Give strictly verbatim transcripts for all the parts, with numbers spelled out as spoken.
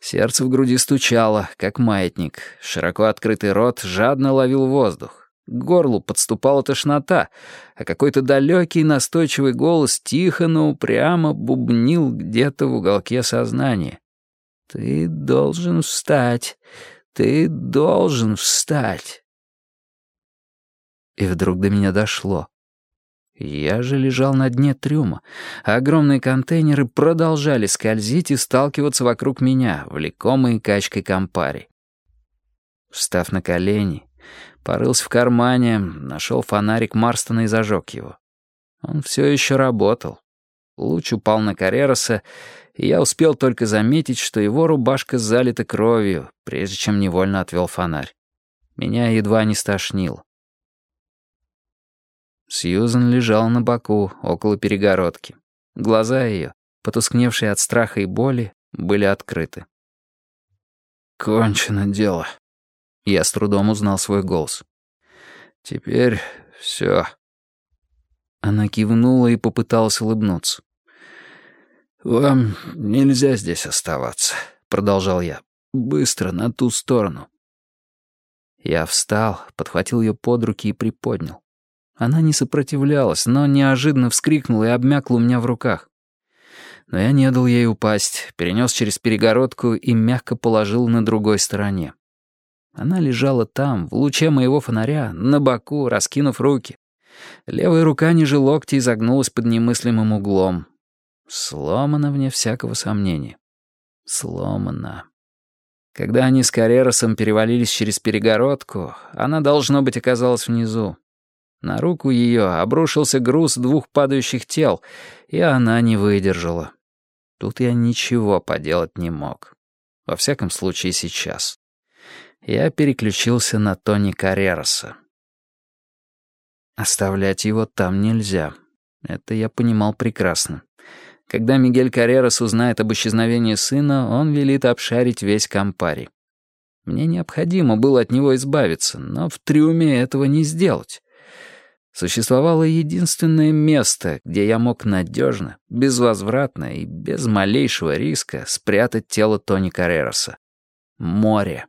Сердце в груди стучало, как маятник. Широко открытый рот жадно ловил воздух. К горлу подступала тошнота, а какой-то далекий настойчивый голос тихо, но упрямо бубнил где-то в уголке сознания. «Ты должен встать! Ты должен встать!» И вдруг до меня дошло. Я же лежал на дне трюма, а огромные контейнеры продолжали скользить и сталкиваться вокруг меня, влекомые качкой Кампари. Встав на колени, порылся в кармане, нашел фонарик Марстона и зажег его. Он все еще работал. Луч упал на Каррероса, и я успел только заметить, что его рубашка залита кровью, прежде чем невольно отвел фонарь. Меня едва не стошнило. Сьюзен лежала на боку, около перегородки. Глаза ее, потускневшие от страха и боли, были открыты. «Кончено дело». Я с трудом узнал свой голос. «Теперь все». Она кивнула и попыталась улыбнуться. «Вам нельзя здесь оставаться», — продолжал я. «Быстро, на ту сторону». Я встал, подхватил ее под руки и приподнял. Она не сопротивлялась, но неожиданно вскрикнула и обмякла у меня в руках. Но я не дал ей упасть, перенес через перегородку и мягко положил на другой стороне. Она лежала там, в луче моего фонаря, на боку, раскинув руки. Левая рука ниже локтя изогнулась под немыслимым углом. Сломана вне всякого сомнения. Сломана. Когда они с Карреросом перевалились через перегородку, она, должно быть, оказалась внизу. На руку ее обрушился груз двух падающих тел, и она не выдержала. Тут я ничего поделать не мог. Во всяком случае, сейчас. Я переключился на Тони Каррероса. Оставлять его там нельзя. Это я понимал прекрасно. Когда Мигель Каррерос узнает об исчезновении сына, он велит обшарить весь Кампари. Мне необходимо было от него избавиться, но в трюме этого не сделать. Существовало единственное место, где я мог надежно, безвозвратно и без малейшего риска спрятать тело Тони Каррероса. Море.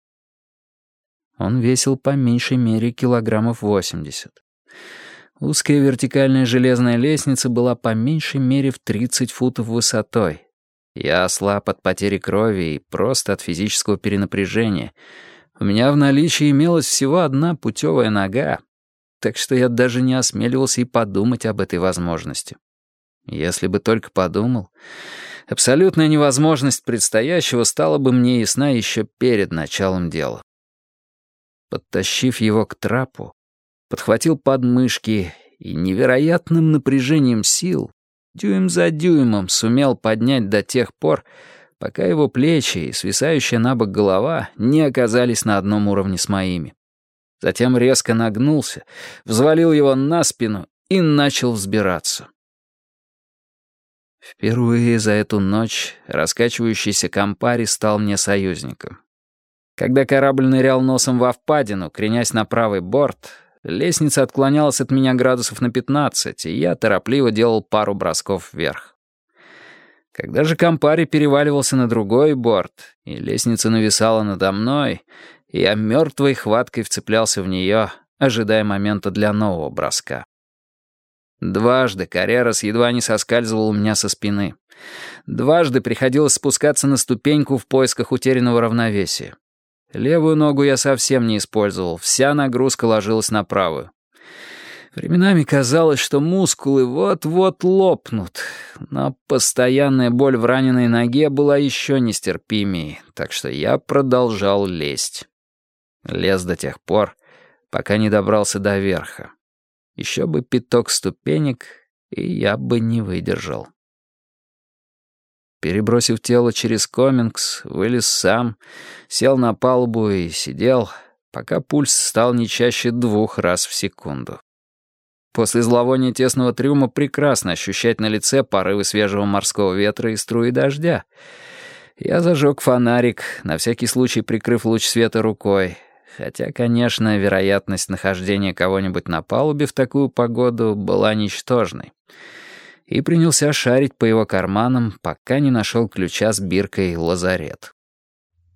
Он весил по меньшей мере килограммов восемьдесят. Узкая вертикальная железная лестница была по меньшей мере в тридцать футов высотой. Я ослаб от потери крови и просто от физического перенапряжения. У меня в наличии имелась всего одна путевая нога, так что я даже не осмеливался и подумать об этой возможности. Если бы только подумал, абсолютная невозможность предстоящего стала бы мне ясна еще перед началом дела. Подтащив его к трапу, подхватил подмышки и невероятным напряжением сил дюйм за дюймом сумел поднять до тех пор, пока его плечи и свисающая на бок голова не оказались на одном уровне с моими. Затем резко нагнулся, взвалил его на спину и начал взбираться. Впервые за эту ночь раскачивающийся Кампари стал мне союзником. Когда корабль нырял носом во впадину, кренясь на правый борт, лестница отклонялась от меня градусов на пятнадцать, и я торопливо делал пару бросков вверх. Когда же Кампари переваливался на другой борт, и лестница нависала надо мной, я мертвой хваткой вцеплялся в нее, ожидая момента для нового броска. Дважды Каррерос едва не соскальзывал у меня со спины. Дважды приходилось спускаться на ступеньку в поисках утерянного равновесия. Левую ногу я совсем не использовал, вся нагрузка ложилась на правую. Временами казалось, что мускулы вот-вот лопнут, но постоянная боль в раненой ноге была еще нестерпимее, так что я продолжал лезть. Лез до тех пор, пока не добрался до верха. Еще бы пяток ступенек, и я бы не выдержал. Перебросив тело через комингс, вылез сам, сел на палубу и сидел, пока пульс стал не чаще двух раз в секунду. После зловония тесного трюма прекрасно ощущать на лице порывы свежего морского ветра и струи дождя. Я зажег фонарик, на всякий случай прикрыв луч света рукой, хотя, конечно, вероятность нахождения кого-нибудь на палубе в такую погоду была ничтожной. И принялся шарить по его карманам, пока не нашел ключа с биркой «Лазарет».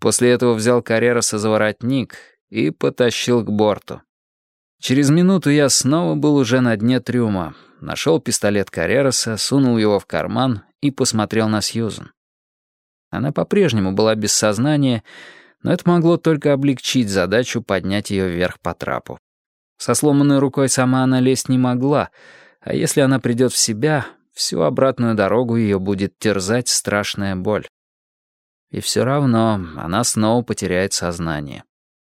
После этого взял Каррероса за воротник и потащил к борту. Через минуту я снова был уже на дне трюма, нашел пистолет Каррероса, сунул его в карман и посмотрел на Сьюзен. Она по-прежнему была без сознания, но это могло только облегчить задачу поднять ее вверх по трапу. Со сломанной рукой сама она лезть не могла, а если она придет в себя, всю обратную дорогу ее будет терзать страшная боль. И все равно она снова потеряет сознание.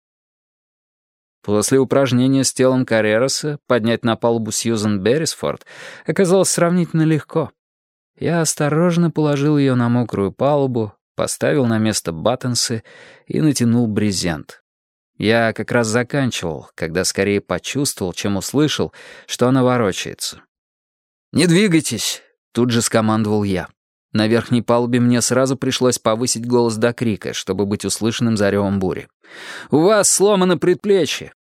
После упражнения с телом Каррероса поднять на палубу Сьюзен Беррисфорд оказалось сравнительно легко. Я осторожно положил ее на мокрую палубу, поставил на место баттенсы и натянул брезент. Я как раз заканчивал, когда скорее почувствовал, чем услышал, что она ворочается. «Не двигайтесь!» — тут же скомандовал я. На верхней палубе мне сразу пришлось повысить голос до крика, чтобы быть услышанным за ревом бури. «У вас сломано предплечье!